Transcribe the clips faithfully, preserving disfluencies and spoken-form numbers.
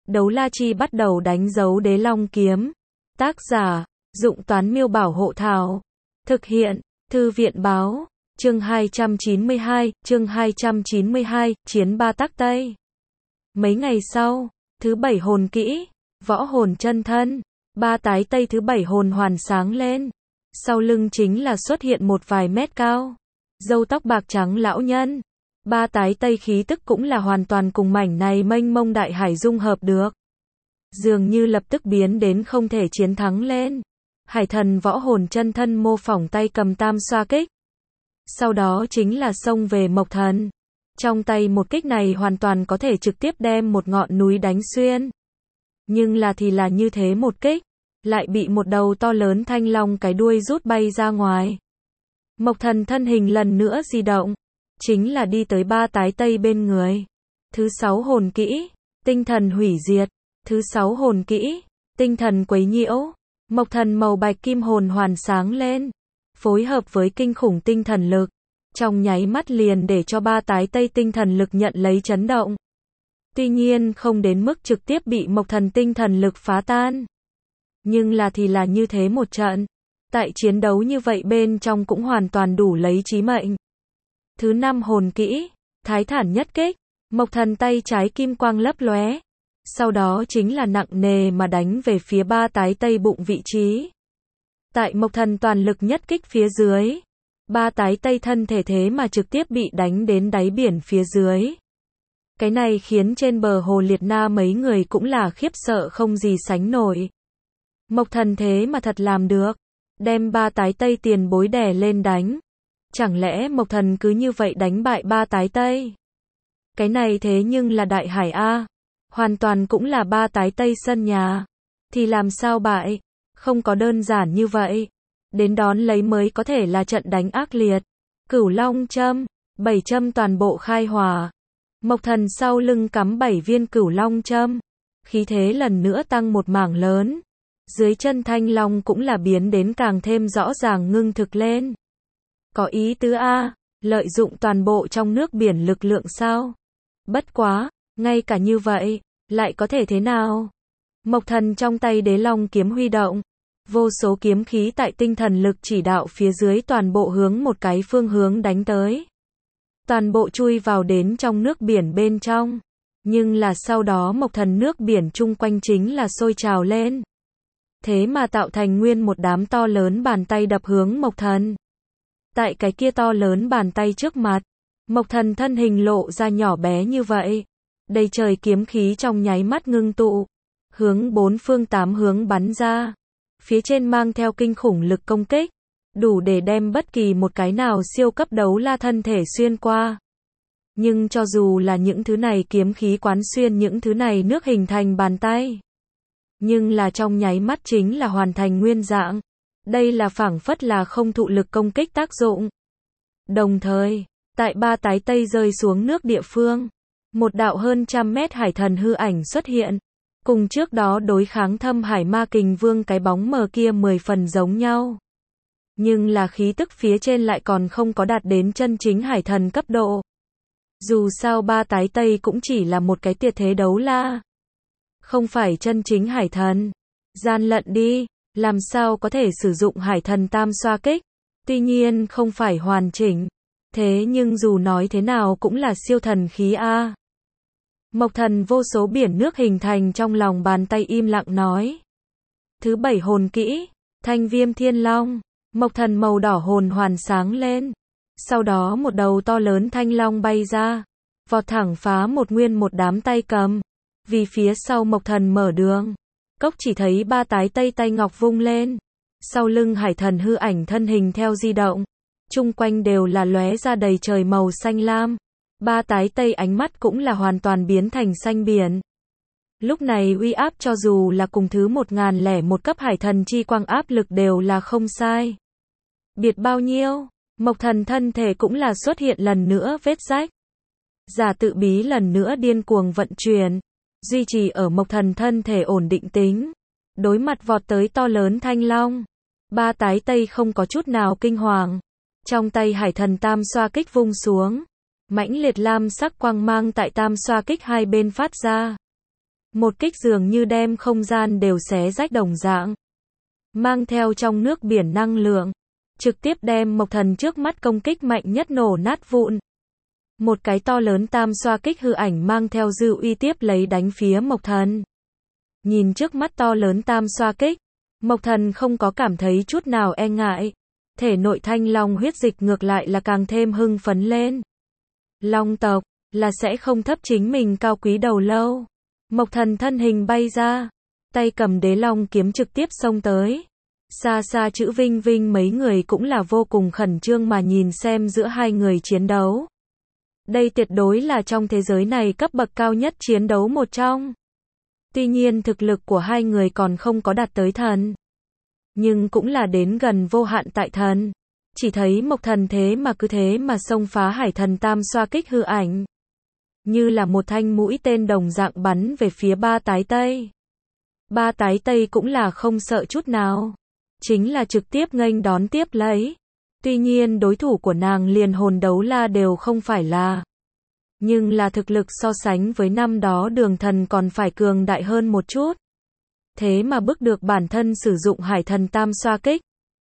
Đấu la chi bắt đầu đánh dấu đế long kiếm. Tác giả, Dụng Toán Miêu Bảo Hộ Thảo. Thực hiện, Thư viện Báo. Chương hai trăm chín mươi hai, chương hai trăm chín mươi hai, Chiến Ba Tắc Tây. Mấy ngày sau, thứ bảy hồn kỹ, võ hồn chân thân, ba tái tây thứ bảy hồn hoàn sáng lên. Sau lưng chính là xuất hiện một vài mét cao, râu tóc bạc trắng lão nhân. Ba tái tây khí tức cũng là hoàn toàn cùng mảnh này mênh mông đại hải dung hợp được. Dường như lập tức biến đến không thể chiến thắng lên. Hải thần võ hồn chân thân mô phỏng tay cầm tam xoa kích. Sau đó chính là xông về Mộc Thần. Trong tay một kích này hoàn toàn có thể trực tiếp đem một ngọn núi đánh xuyên. Nhưng là thì là như thế một kích, lại bị một đầu to lớn thanh long cái đuôi rút bay ra ngoài. Mộc Thần thân hình lần nữa di động, chính là đi tới ba tái tây bên người. Thứ sáu hồn kỹ, tinh thần hủy diệt. Thứ sáu hồn kỹ, tinh thần quấy nhiễu. Mộc Thần màu bạch kim hồn hoàn sáng lên, phối hợp với kinh khủng tinh thần lực, trong nháy mắt liền để cho ba tái tây tinh thần lực nhận lấy chấn động. Tuy nhiên không đến mức trực tiếp bị Mộc Thần tinh thần lực phá tan. Nhưng là thì là như thế một trận. Tại chiến đấu như vậy bên trong cũng hoàn toàn đủ lấy chí mệnh. Thứ năm hồn kỹ, thái thản nhất kích. Mộc Thần tay trái kim quang lấp lóe. Sau đó chính là nặng nề mà đánh về phía ba tái tây bụng vị trí. Tại Mộc Thần toàn lực nhất kích phía dưới, ba tái tây thân thể thế mà trực tiếp bị đánh đến đáy biển phía dưới. Cái này khiến trên bờ hồ Liệt Na mấy người cũng là khiếp sợ không gì sánh nổi. Mộc Thần thế mà thật làm được, đem ba tái tây tiền bối đè lên đánh. Chẳng lẽ Mộc Thần cứ như vậy đánh bại ba tái tây? Cái này thế nhưng là đại hải A, hoàn toàn cũng là ba tái tây sân nhà. Thì làm sao bại? Không có đơn giản như vậy. Đến đón lấy mới có thể là trận đánh ác liệt. Cửu Long châm, bảy châm toàn bộ khai hỏa. Mộc Thần sau lưng cắm bảy viên Cửu Long châm, khí thế lần nữa tăng một mảng lớn. Dưới chân thanh long cũng là biến đến càng thêm rõ ràng ngưng thực lên. Có ý tứ A, lợi dụng toàn bộ trong nước biển lực lượng sao? Bất quá, ngay cả như vậy, lại có thể thế nào? Mộc Thần trong tay đế long kiếm huy động, vô số kiếm khí tại tinh thần lực chỉ đạo phía dưới toàn bộ hướng một cái phương hướng đánh tới. Toàn bộ chui vào đến trong nước biển bên trong. Nhưng là sau đó Mộc Thần nước biển chung quanh chính là sôi trào lên. Thế mà tạo thành nguyên một đám to lớn bàn tay đập hướng Mộc Thần. Tại cái kia to lớn bàn tay trước mặt, Mộc Thần thân hình lộ ra nhỏ bé như vậy. Đầy trời kiếm khí trong nháy mắt ngưng tụ, hướng bốn phương tám hướng bắn ra. Phía trên mang theo kinh khủng lực công kích, đủ để đem bất kỳ một cái nào siêu cấp đấu la thân thể xuyên qua. Nhưng cho dù là những thứ này kiếm khí quán xuyên những thứ này nước hình thành bàn tay, nhưng là trong nháy mắt chính là hoàn thành nguyên dạng. Đây là phảng phất là không thụ lực công kích tác dụng. Đồng thời, tại ba tái tây rơi xuống nước địa phương, một đạo hơn trăm mét hải thần hư ảnh xuất hiện. Cùng trước đó đối kháng Thâm Hải Ma Kình Vương cái bóng mờ kia mười phần giống nhau. Nhưng là khí tức phía trên lại còn không có đạt đến chân chính hải thần cấp độ. Dù sao ba tái tây cũng chỉ là một cái tuyệt thế đấu la, không phải chân chính hải thần. Gian lận đi, làm sao có thể sử dụng hải thần tam xoa kích? Tuy nhiên không phải hoàn chỉnh. Thế nhưng dù nói thế nào cũng là siêu thần khí A. Mộc Thần vô số biển nước hình thành trong lòng bàn tay im lặng nói. Thứ bảy hồn kỹ, Thanh Viêm Thiên Long. Mộc Thần màu đỏ hồn hoàn sáng lên. Sau đó một đầu to lớn thanh long bay ra, vọt thẳng phá một nguyên một đám tay cầm. Vì phía sau Mộc Thần mở đường, cốc chỉ thấy ba tái tây tay ngọc vung lên. Sau lưng hải thần hư ảnh thân hình theo di động. Chung quanh đều là lóe ra đầy trời màu xanh lam. Ba tái tây ánh mắt cũng là hoàn toàn biến thành xanh biển. Lúc này uy áp cho dù là cùng thứ một ngàn lẻ một cấp hải thần chi quang áp lực đều là không sai. Biệt bao nhiêu, Mộc Thần thân thể cũng là xuất hiện lần nữa vết rách. Giả tự bí lần nữa điên cuồng vận chuyển, duy trì ở Mộc Thần thân thể ổn định tính. Đối mặt vọt tới to lớn thanh long, ba tái tây không có chút nào kinh hoàng. Trong tay hải thần tam xoa kích vung xuống, mãnh liệt lam sắc quang mang tại tam xoa kích hai bên phát ra. Một kích dường như đem không gian đều xé rách đồng dạng. Mang theo trong nước biển năng lượng. Trực tiếp đem Mộc Thần trước mắt công kích mạnh nhất nổ nát vụn. Một cái to lớn tam xoa kích hư ảnh mang theo dư uy tiếp lấy đánh phía Mộc Thần. Nhìn trước mắt to lớn tam xoa kích, Mộc Thần không có cảm thấy chút nào e ngại. Thể nội thanh long huyết dịch ngược lại là càng thêm hưng phấn lên. Long tộc, là sẽ không thấp chính mình cao quý đầu lâu. Mộc Thần thân hình bay ra, tay cầm đế long kiếm trực tiếp xông tới. Xa xa chữ Vinh Vinh mấy người cũng là vô cùng khẩn trương mà nhìn xem giữa hai người chiến đấu. Đây tuyệt đối là trong thế giới này cấp bậc cao nhất chiến đấu một trong. Tuy nhiên thực lực của hai người còn không có đạt tới thần. Nhưng cũng là đến gần vô hạn tại thần. Chỉ thấy Mộc Thần thế mà cứ thế mà xông phá hải thần tam xoa kích hư ảnh. Như là một thanh mũi tên đồng dạng bắn về phía ba tái tây. Ba tái tây cũng là không sợ chút nào. Chính là trực tiếp nghênh đón tiếp lấy. Tuy nhiên đối thủ của nàng liền hồn đấu la đều không phải là. Nhưng là thực lực so sánh với năm đó Đường Thần còn phải cường đại hơn một chút. Thế mà bức được bản thân sử dụng hải thần tam xoa kích.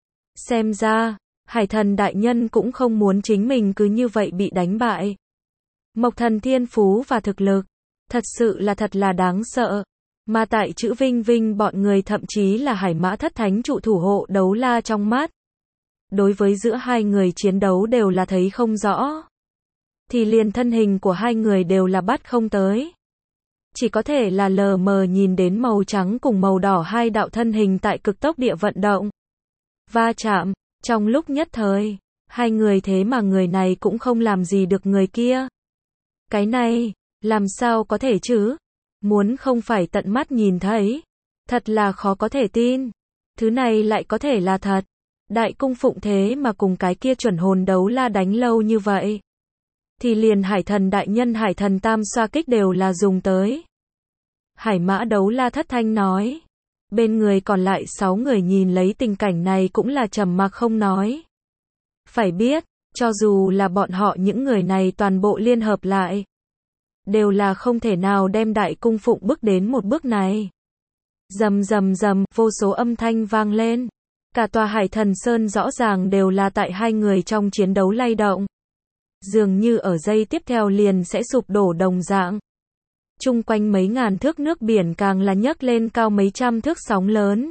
Xem ra, hải thần đại nhân cũng không muốn chính mình cứ như vậy bị đánh bại. Mộc Thần thiên phú và thực lực, thật sự là thật là đáng sợ. Mà tại chữ Vinh Vinh bọn người thậm chí là hải mã thất thánh trụ thủ hộ đấu la trong mắt. Đối với giữa hai người chiến đấu đều là thấy không rõ. Thì liền thân hình của hai người đều là bắt không tới. Chỉ có thể là lờ mờ nhìn đến màu trắng cùng màu đỏ hai đạo thân hình tại cực tốc địa vận động. Va chạm, trong lúc nhất thời, hai người thế mà người này cũng không làm gì được người kia. Cái này, làm sao có thể chứ? Muốn không phải tận mắt nhìn thấy. Thật là khó có thể tin. Thứ này lại có thể là thật. Đại cung phụng thế mà cùng cái kia chuẩn hồn đấu la đánh lâu như vậy. Thì liền hải thần đại nhân hải thần tam xoa kích đều là dùng tới. Hải mã đấu la thất thanh nói. Bên người còn lại sáu người nhìn lấy tình cảnh này cũng là trầm mặc không nói. Phải biết, cho dù là bọn họ những người này toàn bộ liên hợp lại. Đều là không thể nào đem đại cung phụng bước đến một bước này. Rầm rầm rầm, vô số âm thanh vang lên. Cả tòa hải thần sơn rõ ràng đều là tại hai người trong chiến đấu lay động. Dường như ở giây tiếp theo liền sẽ sụp đổ đồng dạng. Chung quanh mấy ngàn thước nước biển càng là nhấc lên cao mấy trăm thước sóng lớn.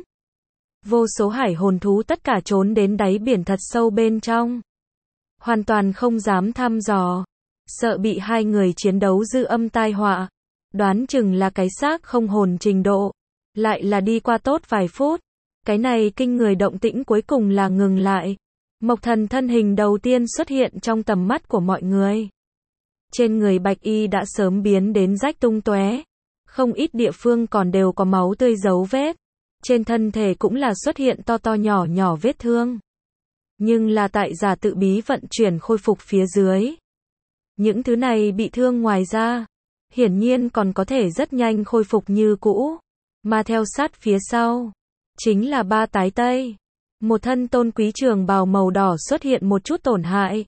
Vô số hải hồn thú tất cả trốn đến đáy biển thật sâu bên trong. Hoàn toàn không dám thăm dò. Sợ bị hai người chiến đấu dư âm tai họa. Đoán chừng là cái xác không hồn trình độ. Lại là đi qua tốt vài phút. Cái này kinh người động tĩnh cuối cùng là ngừng lại. Mộc Thần thân hình đầu tiên xuất hiện trong tầm mắt của mọi người. Trên người bạch y đã sớm biến đến rách tung tóe. Không ít địa phương còn đều có máu tươi dấu vết. Trên thân thể cũng là xuất hiện to to nhỏ nhỏ vết thương. Nhưng là tại giả tự bí vận chuyển khôi phục phía dưới. Những thứ này bị thương ngoài ra, hiển nhiên còn có thể rất nhanh khôi phục như cũ. Mà theo sát phía sau, chính là ba tái tây. Một thân tôn quý trường bào màu đỏ xuất hiện một chút tổn hại.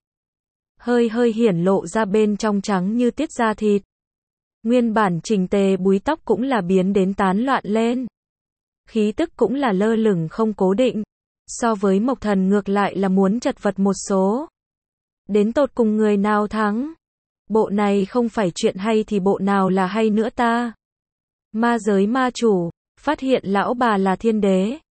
Hơi hơi hiển lộ ra bên trong trắng như tiết da thịt. Nguyên bản chỉnh tề búi tóc cũng là biến đến tán loạn lên. Khí tức cũng là lơ lửng không cố định. So với Mộc Thần ngược lại là muốn chật vật một số. Đến tột cùng người nào thắng? Bộ này không phải chuyện hay thì bộ nào là hay nữa ta? Ma giới ma chủ, phát hiện lão bà là thiên đế.